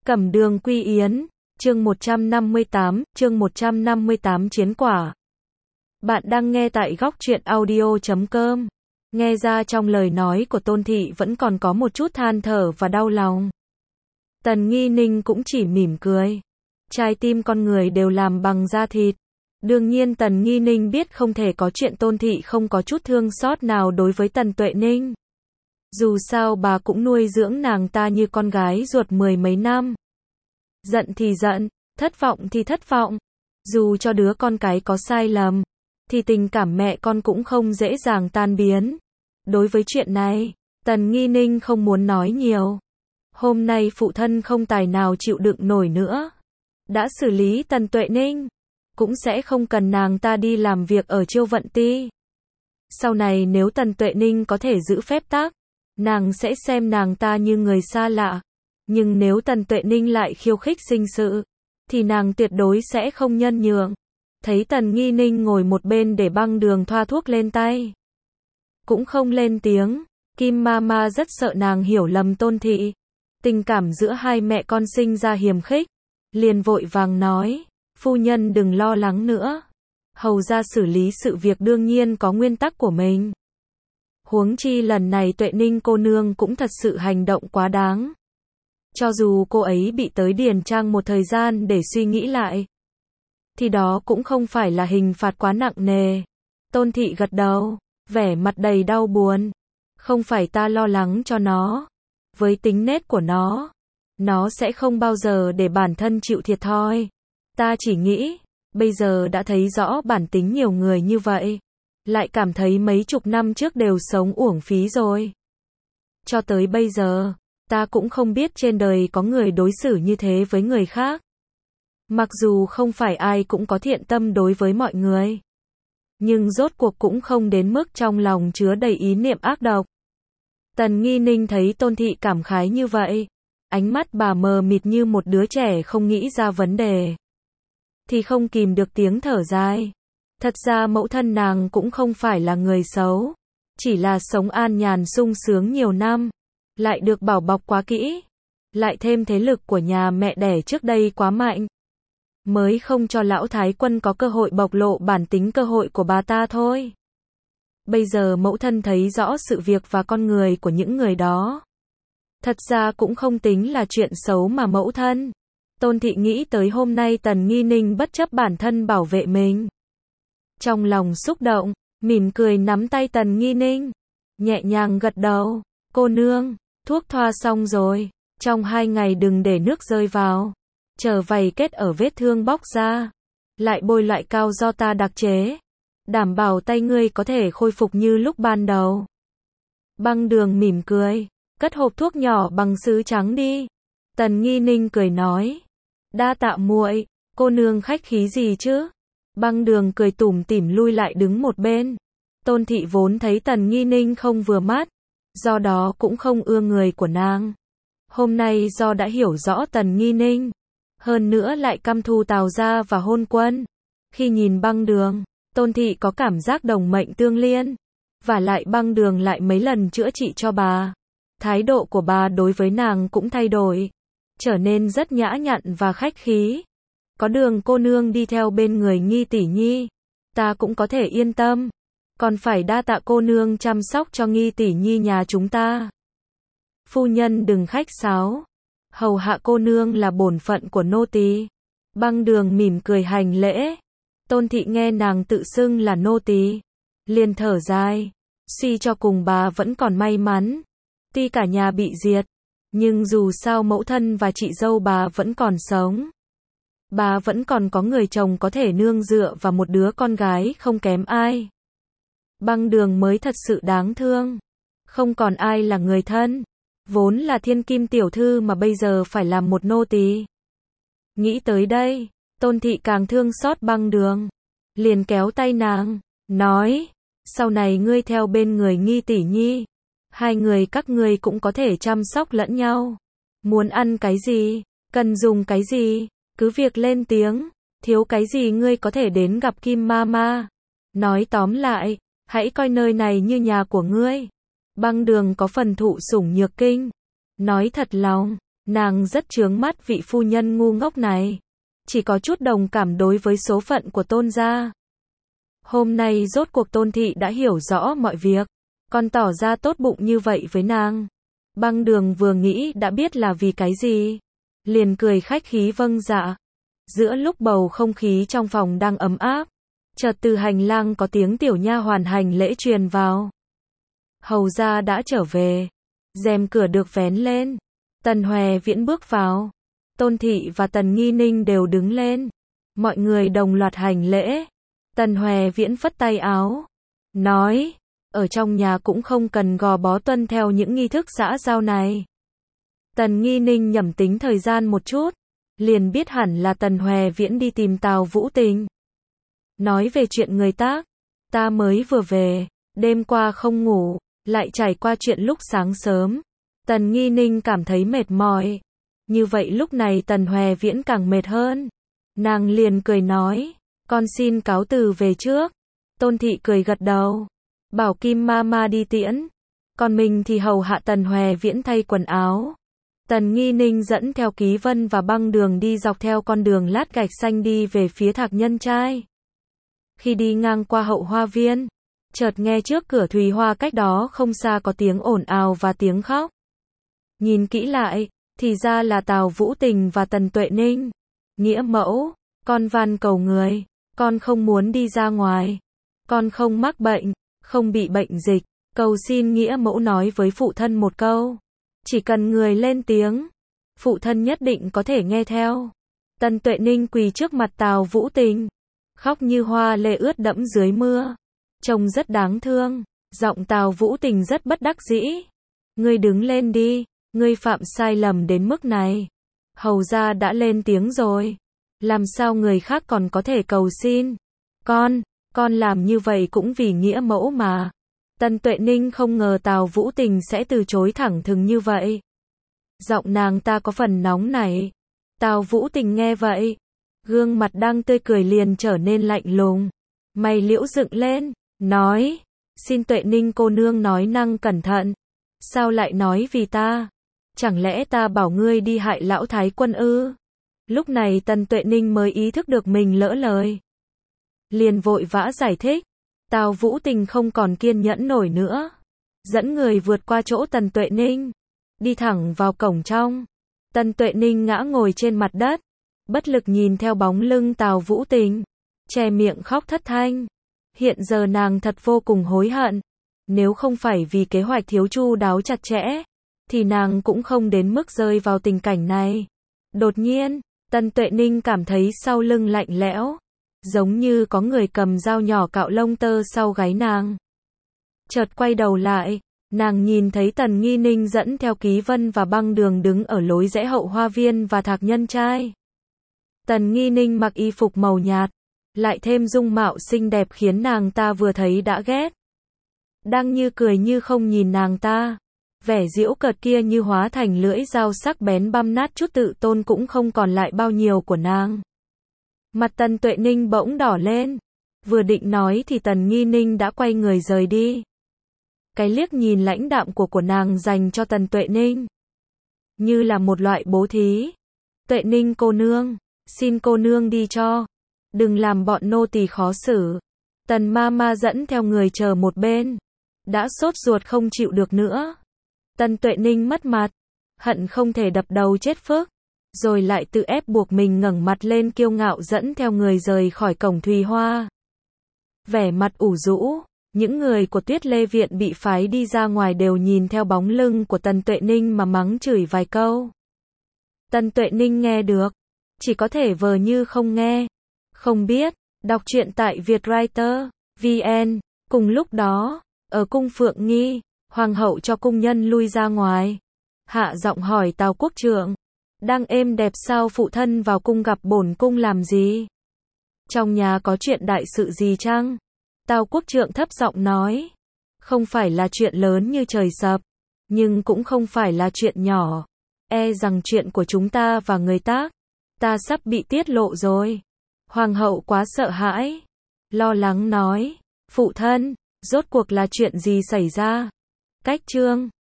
Cẩm Đường Quy Yến, chương 158 Chiến Quả. Bạn đang nghe tại góc truyện audio.com. Nghe ra trong lời nói của Tôn Thị vẫn còn có một chút than thở và đau lòng. Tần Nghi Ninh cũng chỉ mỉm cười. Trái tim con người đều làm bằng da thịt. Đương nhiên Tần Nghi Ninh biết không thể có chuyện Tôn Thị không có chút thương xót nào đối với Tần Tuệ Ninh. Dù sao bà cũng nuôi dưỡng nàng ta như con gái ruột mười mấy năm. Giận thì giận, thất vọng thì thất vọng. Dù cho đứa con cái có sai lầm, thì tình cảm mẹ con cũng không dễ dàng tan biến. Đối với chuyện này, Tần Nghi Ninh không muốn nói nhiều. Hôm nay phụ thân không tài nào chịu đựng nổi nữa. Đã xử lý Tần Tuệ Ninh, cũng sẽ không cần nàng ta đi làm việc ở Chiêu Vận Ti. Sau này nếu Tần Tuệ Ninh có thể giữ phép tắc, nàng sẽ xem nàng ta như người xa lạ. Nhưng nếu Tần Tuệ Ninh lại khiêu khích sinh sự, thì nàng tuyệt đối sẽ không nhân nhượng. Thấy Tần Nghi Ninh ngồi một bên để Băng Đường thoa thuốc lên tay, cũng không lên tiếng. Kim Mama rất sợ nàng hiểu lầm Tôn Thị. Tình cảm giữa hai mẹ con sinh ra hiềm khích, liền vội vàng nói, phu nhân đừng lo lắng nữa. Hầu ra xử lý sự việc đương nhiên có nguyên tắc của mình. Huống chi lần này Tuệ Ninh cô nương cũng thật sự hành động quá đáng. Cho dù cô ấy bị tới Điền Trang một thời gian để suy nghĩ lại, thì đó cũng không phải là hình phạt quá nặng nề. Tôn Thị gật đầu, vẻ mặt đầy đau buồn. Không phải ta lo lắng cho nó. Với tính nết của nó sẽ không bao giờ để bản thân chịu thiệt thòi. Ta chỉ nghĩ, bây giờ đã thấy rõ bản tính nhiều người như vậy, lại cảm thấy mấy chục năm trước đều sống uổng phí rồi. Cho tới bây giờ, ta cũng không biết trên đời có người đối xử như thế với người khác. Mặc dù không phải ai cũng có thiện tâm đối với mọi người, nhưng rốt cuộc cũng không đến mức trong lòng chứa đầy ý niệm ác độc. Tần Nghi Ninh thấy Tôn Thị cảm khái như vậy, ánh mắt bà mờ mịt như một đứa trẻ không nghĩ ra vấn đề, thì không kìm được tiếng thở dài. Thật ra mẫu thân nàng cũng không phải là người xấu, chỉ là sống an nhàn sung sướng nhiều năm, lại được bảo bọc quá kỹ, lại thêm thế lực của nhà mẹ đẻ trước đây quá mạnh, mới không cho lão thái quân có cơ hội bộc lộ bản tính cơ hội của bà ta thôi. Bây giờ mẫu thân thấy rõ sự việc và con người của những người đó. Thật ra cũng không tính là chuyện xấu mà mẫu thân. Tôn Thị nghĩ tới hôm nay Tần Nghi Ninh bất chấp bản thân bảo vệ mình. Trong lòng xúc động, mỉm cười nắm tay Tần Nghi Ninh, nhẹ nhàng gật đầu, cô nương, thuốc thoa xong rồi, trong 2 ngày đừng để nước rơi vào, chờ vầy kết ở vết thương bóc ra, lại bôi loại cao do ta đặc chế, đảm bảo tay ngươi có thể khôi phục như lúc ban đầu. Băng Đường mỉm cười, cất hộp thuốc nhỏ bằng sứ trắng đi. Tần Nghi Ninh cười nói, đa tạ muội, cô nương khách khí gì chứ. Băng Đường cười tủm tỉm lui lại đứng một bên. Tôn Thị vốn thấy Tần Nghi Ninh không vừa mắt, do đó cũng không ưa người của nàng. Hôm nay do đã hiểu rõ Tần Nghi Ninh, hơn nữa lại căm thù Tào gia và Hôn Quân, khi nhìn Băng Đường, Tôn Thị có cảm giác đồng mệnh tương liên. Và lại Băng Đường lại mấy lần chữa trị cho bà, thái độ của bà đối với nàng cũng thay đổi, trở nên rất nhã nhặn và khách khí. Có Đường cô nương đi theo bên người Nghi tỷ nhi, ta cũng có thể yên tâm. Còn phải đa tạ cô nương chăm sóc cho Nghi tỷ nhi nhà chúng ta. Phu nhân đừng khách sáo, hầu hạ cô nương là bổn phận của nô tỳ. Băng Đường mỉm cười hành lễ. Tôn Thị nghe nàng tự xưng là nô tỳ, liền thở dài, suy cho cùng bà vẫn còn may mắn. Tuy cả nhà bị diệt, nhưng dù sao mẫu thân và chị dâu bà vẫn còn sống. Bà vẫn còn có người chồng có thể nương dựa và một đứa con gái không kém ai. Băng Đường mới thật sự đáng thương. Không còn ai là người thân. Vốn là thiên kim tiểu thư mà bây giờ phải làm một nô tỳ. Nghĩ tới đây, Tôn Thị càng thương xót Băng Đường. Liền kéo tay nàng, nói, sau này ngươi theo bên người Nghi tỷ nhi. 2 người các ngươi cũng có thể chăm sóc lẫn nhau. Muốn ăn cái gì, cần dùng cái gì, cứ việc lên tiếng, thiếu cái gì ngươi có thể đến gặp Kim Mama. Nói tóm lại, hãy coi nơi này như nhà của ngươi. Băng Đường có phần thụ sủng nhược kinh. Nói thật lòng, Nàng rất chướng mắt vị phu nhân ngu ngốc này. Chỉ có chút đồng cảm đối với số phận của Tôn gia. Hôm nay rốt cuộc Tôn thị đã hiểu rõ mọi việc. Còn tỏ ra tốt bụng như vậy với nàng. Băng Đường vừa nghĩ đã biết là vì cái gì. Liền cười khách khí vâng dạ. Giữa lúc bầu không khí trong phòng đang ấm áp, chợt từ hành lang có tiếng tiểu nha hoàn hành lễ truyền vào. Hầu gia đã trở về. Rèm cửa được vén lên. Tần Hoè Viễn bước vào. Tôn thị và Tần Nghi Ninh đều đứng lên. Mọi người đồng loạt hành lễ. Tần Hoè Viễn phất tay áo. Nói, ở trong nhà cũng không cần gò bó tuân theo những nghi thức xã giao này. Tần Nghi Ninh nhẩm tính thời gian một chút. Liền biết hẳn là Tần Hoè Viễn đi tìm Tào Vũ Tình. Nói về chuyện người tác. Ta mới vừa về. Đêm qua không ngủ. Lại trải qua chuyện lúc sáng sớm. Tần Nghi Ninh cảm thấy mệt mỏi. Như vậy lúc này Tần Hoè Viễn càng mệt hơn. Nàng liền cười nói. Con xin cáo từ về trước. Tôn thị cười gật đầu. Bảo Kim Mama đi tiễn. Còn mình thì hầu hạ Tần Hoè Viễn thay quần áo. Tần Nghi Ninh dẫn theo Ký Vân và Băng Đường đi dọc theo con đường lát gạch xanh đi về phía Thạc Nhân Trai. Khi đi ngang qua hậu hoa viên, chợt nghe trước cửa Thùy Hoa cách đó không xa có tiếng ồn ào và tiếng khóc. Nhìn kỹ lại, thì ra là Tào Vũ Tình và Tần Tuệ Ninh. Nghĩa mẫu, con van cầu người, con không muốn đi ra ngoài. Con không mắc bệnh, không bị bệnh dịch. Cầu xin Nghĩa mẫu nói với phụ thân một câu. Chỉ cần người lên tiếng, phụ thân nhất định có thể nghe theo. Tần Tuệ Ninh quỳ trước mặt Tào Vũ Tình, khóc như hoa lê ướt đẫm dưới mưa. Trông rất đáng thương. Giọng Tào Vũ Tình rất bất đắc dĩ. Ngươi đứng lên đi, ngươi phạm sai lầm đến mức này. Hầu gia đã lên tiếng rồi. Làm sao người khác còn có thể cầu xin? Con làm như vậy cũng vì nghĩa mẫu mà. Tần Tuệ Ninh không ngờ Tào Vũ Tình sẽ từ chối thẳng thừng như vậy. Giọng nàng ta có phần nóng nảy. Tào Vũ Tình nghe vậy, gương mặt đang tươi cười liền trở nên lạnh lùng. Mày liễu dựng lên, nói, xin Tuệ Ninh cô nương nói năng cẩn thận. Sao lại nói vì ta? Chẳng lẽ ta bảo ngươi đi hại lão thái quân ư? Lúc này Tần Tuệ Ninh mới ý thức được mình lỡ lời. Liền vội vã giải thích. Tào Vũ Tình không còn kiên nhẫn nổi nữa. Dẫn người vượt qua chỗ Tần Tuệ Ninh. Đi thẳng vào cổng trong. Tần Tuệ Ninh ngã ngồi trên mặt đất. Bất lực nhìn theo bóng lưng Tào Vũ Tình. Che miệng khóc thất thanh. Hiện giờ nàng thật vô cùng hối hận. Nếu không phải vì kế hoạch thiếu chu đáo chặt chẽ, thì nàng cũng không đến mức rơi vào tình cảnh này. Đột nhiên, Tần Tuệ Ninh cảm thấy sau lưng lạnh lẽo. Giống như có người cầm dao nhỏ cạo lông tơ sau gáy nàng. Chợt quay đầu lại, nàng nhìn thấy Tần Nghi Ninh dẫn theo Ký Vân và Băng Đường đứng ở lối rẽ hậu hoa viên và Thạc Nhân Trai. Tần Nghi Ninh mặc y phục màu nhạt, lại thêm dung mạo xinh đẹp khiến nàng ta vừa thấy đã ghét. Đang như cười như không nhìn nàng ta. Vẻ giễu cợt kia như hóa thành lưỡi dao sắc bén băm nát chút tự tôn cũng không còn lại bao nhiêu của nàng. Mặt Tần Tuệ Ninh bỗng đỏ lên. Vừa định nói thì Tần Nghi Ninh đã quay người rời đi. Cái liếc nhìn lãnh đạm của nàng dành cho Tần Tuệ Ninh, như là một loại bố thí. Tuệ Ninh cô nương, xin cô nương đi cho. Đừng làm bọn nô tỳ khó xử. Tần Mama dẫn theo người chờ một bên. Đã sốt ruột không chịu được nữa. Tần Tuệ Ninh mất mặt. Hận không thể đập đầu chết phức. Rồi lại tự ép buộc mình ngẩng mặt lên kiêu ngạo dẫn theo người rời khỏi cổng Thùy Hoa. Vẻ mặt ủ rũ, những người của Tuyết Lê Viện bị phái đi ra ngoài đều nhìn theo bóng lưng của Tần Tuệ Ninh mà mắng chửi vài câu. Tần Tuệ Ninh nghe được, chỉ có thể vờ như không nghe, không biết. Đọc truyện tại Vietwriter VN. Cùng lúc đó, ở cung Phượng Nghi, hoàng hậu cho cung nhân lui ra ngoài. Hạ giọng hỏi Tào Quốc Trượng. Đang êm đẹp sao phụ thân vào cung gặp bổn cung làm gì? Trong nhà có chuyện đại sự gì chăng? Tào Quốc Trượng thấp giọng nói. Không phải là chuyện lớn như trời sập, nhưng cũng không phải là chuyện nhỏ. E rằng chuyện của chúng ta và người tác, ta sắp bị tiết lộ rồi. Hoàng hậu quá sợ hãi, lo lắng nói. Phụ thân, rốt cuộc là chuyện gì xảy ra? Cách chương